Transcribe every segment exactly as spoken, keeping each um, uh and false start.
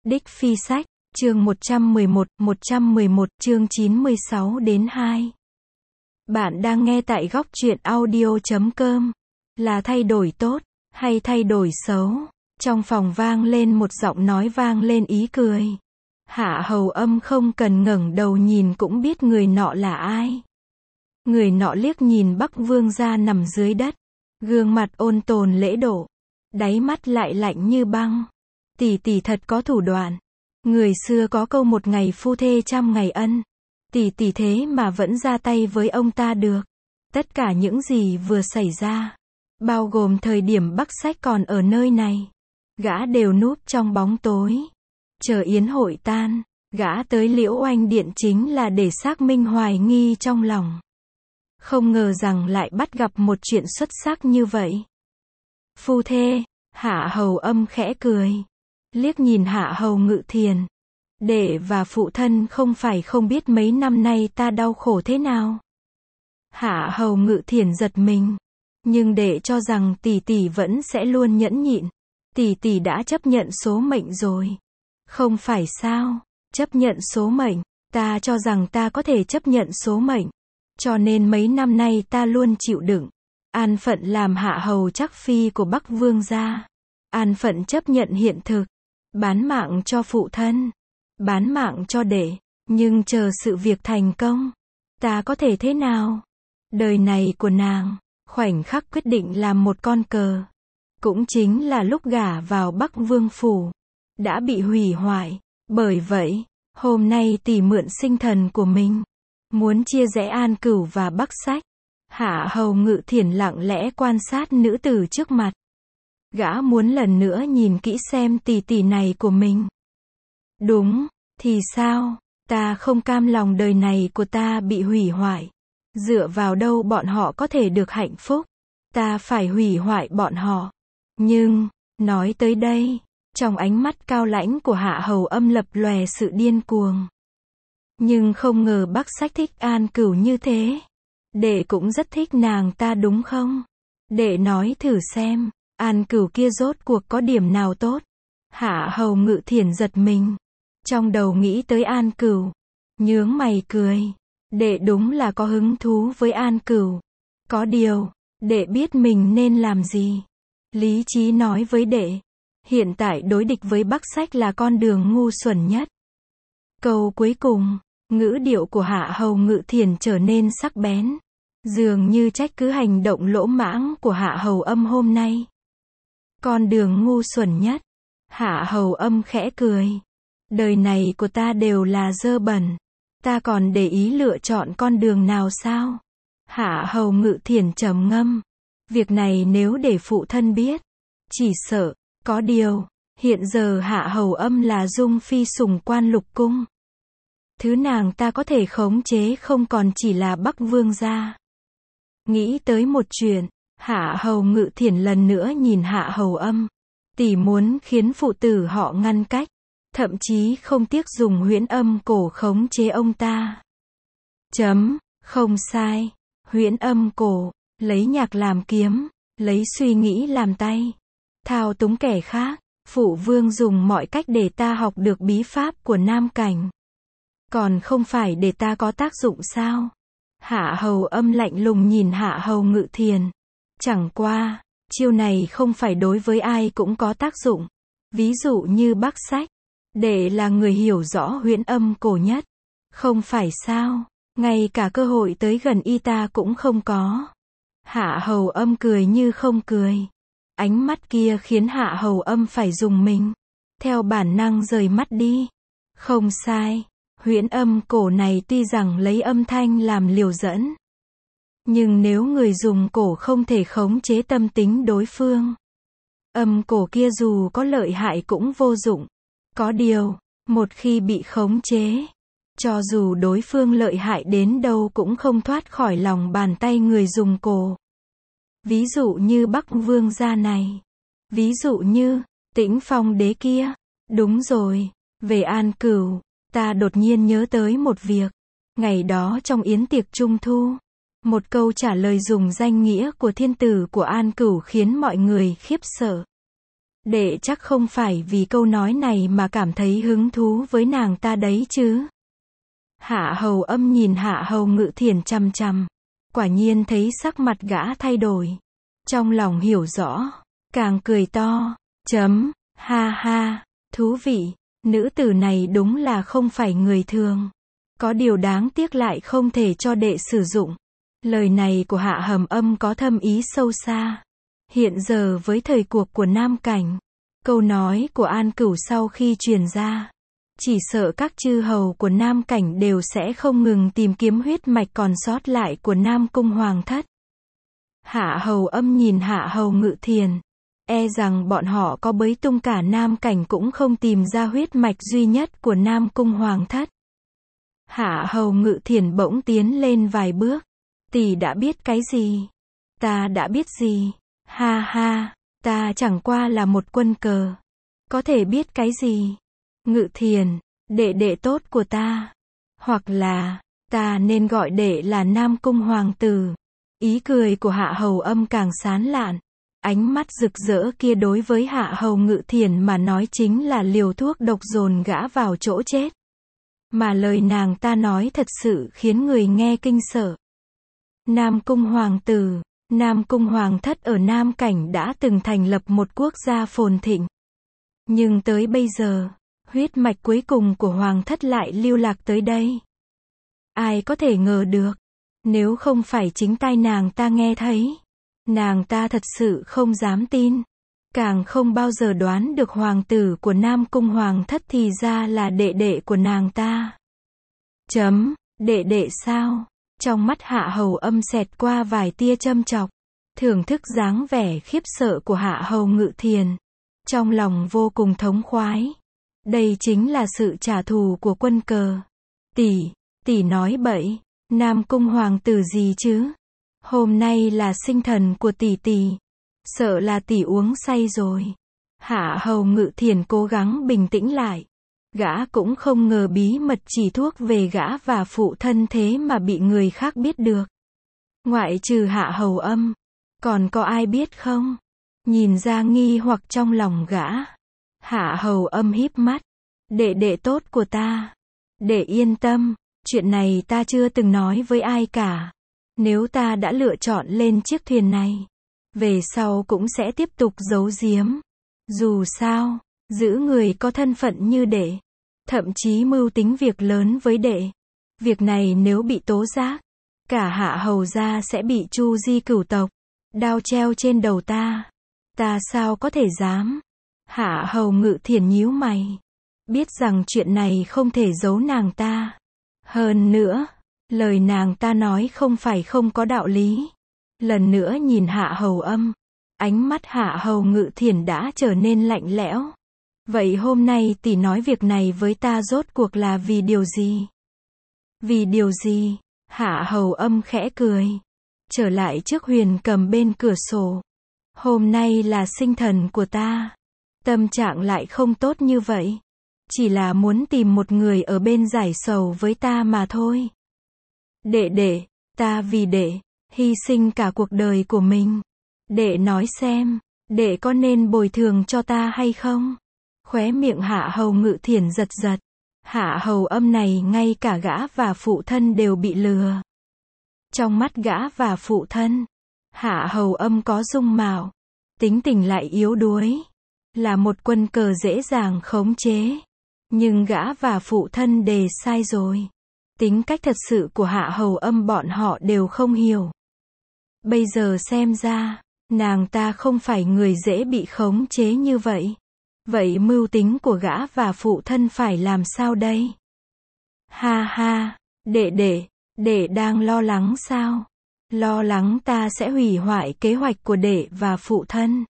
Đích Phi Sách, chương một trăm mười một, một trăm mười một, chương chín mươi sáu đến hai. Bạn đang nghe tại góc truyện audio chấm com. Là thay đổi tốt, hay thay đổi xấu? Trong phòng vang lên một giọng nói vang lên ý cười. Hạ Hầu Âm không cần ngẩng đầu nhìn cũng biết người nọ là ai. Người nọ liếc nhìn Bắc Vương gia nằm dưới đất. Gương mặt ôn tồn lễ độ. Đáy mắt lại lạnh như băng. Tỷ tỷ thật có thủ đoạn. Người xưa có câu một ngày phu thê trăm ngày ân. Tỷ tỷ thế mà vẫn ra tay với ông ta được. Tất cả những gì vừa xảy ra, bao gồm thời điểm Bắc Sách còn ở nơi này, gã đều núp trong bóng tối, chờ yến hội tan. Gã tới Liễu Oanh Điện chính là để xác minh hoài nghi trong lòng. Không ngờ rằng lại bắt gặp một chuyện xuất sắc như vậy. Phu thê, Hạ Hầu Âm khẽ cười. Liếc nhìn Hạ Hầu Ngự Thiền. Đệ và phụ thân không phải không biết mấy năm nay ta đau khổ thế nào. Hạ Hầu Ngự Thiền giật mình. Nhưng đệ cho rằng tỷ tỷ vẫn sẽ luôn nhẫn nhịn. Tỷ tỷ đã chấp nhận số mệnh rồi. Không phải sao? Chấp nhận số mệnh. Ta cho rằng ta có thể chấp nhận số mệnh. Cho nên mấy năm nay ta luôn chịu đựng. An phận làm hạ hầu chắc phi của Bắc Vương gia. An phận chấp nhận hiện thực. Bán mạng cho phụ thân. Bán mạng cho đệ. Nhưng chờ sự việc thành công. Ta có thể thế nào? Đời này của nàng, khoảnh khắc quyết định làm một con cờ. Cũng chính là lúc gả vào Bắc Vương phủ. Đã bị hủy hoại. Bởi vậy, hôm nay tỷ mượn sinh thần của mình. Muốn chia rẽ An Cửu và Bắc Sách. Hạ Hầu Ngự Thiền lặng lẽ quan sát nữ tử trước mặt. Gã muốn lần nữa nhìn kỹ xem tỷ tỷ này của mình. Đúng, thì sao? Ta không cam lòng đời này của ta bị hủy hoại. Dựa vào đâu bọn họ có thể được hạnh phúc? Ta phải hủy hoại bọn họ. Nhưng, nói tới đây, trong ánh mắt cao lãnh của Hạ Hầu Âm lập lòe sự điên cuồng. Nhưng không ngờ Bắc Sách thích An Cửu như thế. Đệ cũng rất thích nàng ta đúng không? Đệ nói thử xem, An Cửu kia rốt cuộc có điểm nào tốt? Hạ Hầu Ngự Thiền giật mình. Trong đầu nghĩ tới An Cửu. Nhướng mày cười. Đệ đúng là có hứng thú với An Cửu. Có điều, đệ biết mình nên làm gì. Lý trí nói với đệ. Hiện tại đối địch với Bắc Sách là con đường ngu xuẩn nhất. Câu cuối cùng, ngữ điệu của Hạ Hầu Ngự Thiền trở nên sắc bén. Dường như trách cứ hành động lỗ mãng của Hạ Hầu Âm hôm nay. Con đường ngu xuẩn nhất. Hạ Hầu Âm khẽ cười. Đời này của ta đều là dơ bẩn. Ta còn để ý lựa chọn con đường nào sao? Hạ Hầu Ngự Thiền trầm ngâm. Việc này nếu để phụ thân biết, chỉ sợ. Có điều, hiện giờ Hạ Hầu Âm là dung phi sủng quan lục cung. Thứ nàng ta có thể khống chế không còn chỉ là Bắc Vương gia. Nghĩ tới một chuyện, Hạ Hầu Ngự Thiền lần nữa nhìn Hạ Hầu Âm. Tỷ muốn khiến phụ tử họ ngăn cách. Thậm chí không tiếc dùng huyễn âm cổ khống chế ông ta. Chấm, không sai. Huyễn âm cổ, lấy nhạc làm kiếm, lấy suy nghĩ làm tay. Thao túng kẻ khác, phụ vương dùng mọi cách để ta học được bí pháp của Nam Cảnh. Còn không phải để ta có tác dụng sao? Hạ Hầu Âm lạnh lùng nhìn Hạ Hầu Ngự Thiền. Chẳng qua, chiêu này không phải đối với ai cũng có tác dụng. Ví dụ như Bắc Sách. Đệ là người hiểu rõ huyễn âm cổ nhất. Không phải sao? Ngay cả cơ hội tới gần y ta cũng không có. Hạ Hầu Âm cười như không cười. Ánh mắt kia khiến Hạ Hầu Âm phải dùng mình. Theo bản năng rời mắt đi. Không sai. Huyễn âm cổ này tuy rằng lấy âm thanh làm liều dẫn. Nhưng nếu người dùng cổ không thể khống chế tâm tính đối phương. Âm cổ kia dù có lợi hại cũng vô dụng. Có điều, một khi bị khống chế, cho dù đối phương lợi hại đến đâu cũng không thoát khỏi lòng bàn tay người dùng cổ. Ví dụ như Bắc Vương gia này. Ví dụ như, Tĩnh Phong đế kia. Đúng rồi, về An Cửu, ta đột nhiên nhớ tới một việc. Ngày đó trong yến tiệc Trung Thu, một câu trả lời dùng danh nghĩa của thiên tử của An Cửu khiến mọi người khiếp sợ. Đệ chắc không phải vì câu nói này mà cảm thấy hứng thú với nàng ta đấy chứ. Hạ Hầu Âm nhìn Hạ Hầu Ngự Thiển chằm chằm. Quả nhiên thấy sắc mặt gã thay đổi. Trong lòng hiểu rõ. Càng cười to. Chấm. Ha ha. Thú vị. Nữ tử này đúng là không phải người thường. Có điều đáng tiếc lại không thể cho đệ sử dụng. Lời này của Hạ Hầm Âm có thâm ý sâu xa. Hiện giờ với thời cuộc của Nam Cảnh, câu nói của An Cửu sau khi truyền ra, chỉ sợ các chư hầu của Nam Cảnh đều sẽ không ngừng tìm kiếm huyết mạch còn sót lại của Nam Cung Hoàng thất. Hạ Hầu Âm nhìn Hạ Hầu Ngự Thiền, e rằng bọn họ có bới tung cả Nam Cảnh cũng không tìm ra huyết mạch duy nhất của Nam Cung Hoàng thất. Hạ Hầu Ngự Thiền bỗng tiến lên vài bước. Tỷ đã biết cái gì? Ta đã biết gì? Ha ha, ta chẳng qua là một quân cờ. Có thể biết cái gì? Ngự Thiền, đệ đệ tốt của ta. Hoặc là, ta nên gọi đệ là Nam Cung Hoàng tử. Ý cười của Hạ Hầu Âm càng sán lạn. Ánh mắt rực rỡ kia đối với Hạ Hầu Ngự Thiền mà nói chính là liều thuốc độc dồn gã vào chỗ chết. Mà lời nàng ta nói thật sự khiến người nghe kinh sợ. Nam Cung Hoàng tử, Nam Cung Hoàng thất ở Nam Cảnh đã từng thành lập một quốc gia phồn thịnh. Nhưng tới bây giờ, huyết mạch cuối cùng của Hoàng thất lại lưu lạc tới đây. Ai có thể ngờ được, nếu không phải chính tai nàng ta nghe thấy, nàng ta thật sự không dám tin. Càng không bao giờ đoán được hoàng tử của Nam Cung Hoàng thất thì ra là đệ đệ của nàng ta. Chấm, đệ đệ sao? Trong mắt Hạ Hầu Âm xẹt qua vài tia châm chọc, thưởng thức dáng vẻ khiếp sợ của Hạ Hầu Ngự Thiền. Trong lòng vô cùng thống khoái. Đây chính là sự trả thù của quân cờ. Tỷ, tỷ nói bậy, Nam Cung Hoàng tử gì chứ? Hôm nay là sinh thần của tỷ tỷ. Sợ là tỷ uống say rồi. Hạ Hầu Ngự Thiền cố gắng bình tĩnh lại. Gã cũng không ngờ bí mật chỉ thuốc về gã và phụ thân thế mà bị người khác biết được. Ngoại trừ Hạ Hầu Âm, còn có ai biết không? Nhìn ra nghi hoặc trong lòng gã, Hạ Hầu Âm híp mắt. Đệ đệ tốt của ta. Đệ yên tâm, chuyện này ta chưa từng nói với ai cả. Nếu ta đã lựa chọn lên chiếc thuyền này, về sau cũng sẽ tiếp tục giấu giếm. Dù sao, giữ người có thân phận như đệ, thậm chí mưu tính việc lớn với đệ. Việc này nếu bị tố giác, cả Hạ Hầu gia sẽ bị chu di cửu tộc, đao treo trên đầu ta. Ta sao có thể dám? Hạ Hầu Ngự Thiền nhíu mày, biết rằng chuyện này không thể giấu nàng ta. Hơn nữa, lời nàng ta nói không phải không có đạo lý. Lần nữa nhìn Hạ Hầu Âm, ánh mắt Hạ Hầu Ngự Thiền đã trở nên lạnh lẽo. Vậy hôm nay tỷ nói việc này với ta rốt cuộc là vì điều gì? Vì điều gì? Hạ Hầu Âm khẽ cười. Trở lại trước Huyền Cầm bên cửa sổ. Hôm nay là sinh thần của ta. Tâm trạng lại không tốt như vậy. Chỉ là muốn tìm một người ở bên giải sầu với ta mà thôi. Đệ đệ, ta vì đệ, hy sinh cả cuộc đời của mình. Đệ nói xem, đệ có nên bồi thường cho ta hay không? Khóe miệng Hạ Hầu Ngự Thiền giật giật. Hạ Hầu Âm này ngay cả gã và phụ thân đều bị lừa. Trong mắt gã và phụ thân, Hạ Hầu Âm có dung mạo, tính tình lại yếu đuối, là một quân cờ dễ dàng khống chế. Nhưng gã và phụ thân đề sai rồi. Tính cách thật sự của Hạ Hầu Âm bọn họ đều không hiểu. Bây giờ xem ra, nàng ta không phải người dễ bị khống chế như vậy. Vậy mưu tính của gã và phụ thân phải làm sao đây? Ha ha, đệ đệ, đệ đang lo lắng sao? Lo lắng ta sẽ hủy hoại kế hoạch của đệ và phụ thân.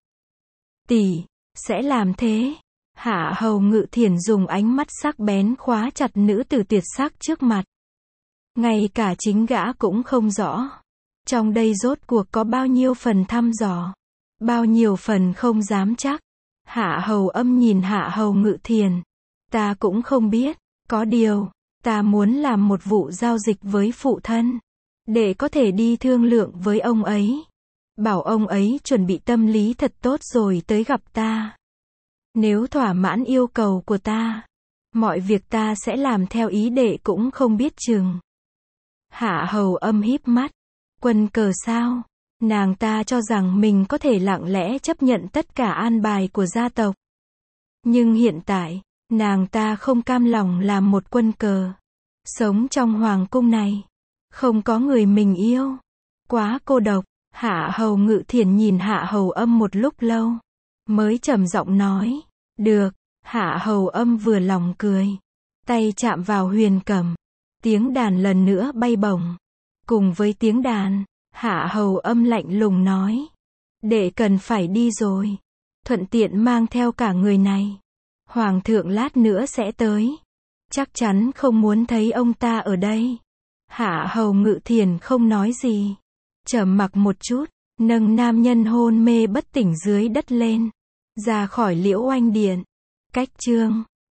Tỷ, sẽ làm thế. Hạ Hầu Ngự Thiền dùng ánh mắt sắc bén khóa chặt nữ tử tuyệt sắc trước mặt. Ngay cả chính gã cũng không rõ. Trong đây rốt cuộc có bao nhiêu phần thăm dò, bao nhiêu phần không dám chắc. Hạ Hầu Âm nhìn Hạ Hầu Ngự Thiền. Ta cũng không biết, có điều, ta muốn làm một vụ giao dịch với phụ thân. Để có thể đi thương lượng với ông ấy. Bảo ông ấy chuẩn bị tâm lý thật tốt rồi tới gặp ta. Nếu thỏa mãn yêu cầu của ta, mọi việc ta sẽ làm theo ý đệ cũng không biết chừng. Hạ Hầu Âm híp mắt. Quân cờ sao? Nàng ta cho rằng mình có thể lặng lẽ chấp nhận tất cả an bài của gia tộc. Nhưng hiện tại, nàng ta không cam lòng làm một quân cờ. Sống trong hoàng cung này, không có người mình yêu. Quá cô độc. Hạ Hầu Ngự Thiển nhìn Hạ Hầu Âm một lúc lâu, mới trầm giọng nói. Được. Hạ Hầu Âm vừa lòng cười. Tay chạm vào huyền cầm. Tiếng đàn lần nữa bay bổng. Cùng với tiếng đàn, Hạ Hầu Âm lạnh lùng nói. Đệ cần phải đi rồi. Thuận tiện mang theo cả người này. Hoàng thượng lát nữa sẽ tới. Chắc chắn không muốn thấy ông ta ở đây. Hạ Hầu Ngự Thiển không nói gì. Trầm mặc một chút, nâng nam nhân hôn mê bất tỉnh dưới đất lên. Ra khỏi Liễu Oanh Điện. Cách chương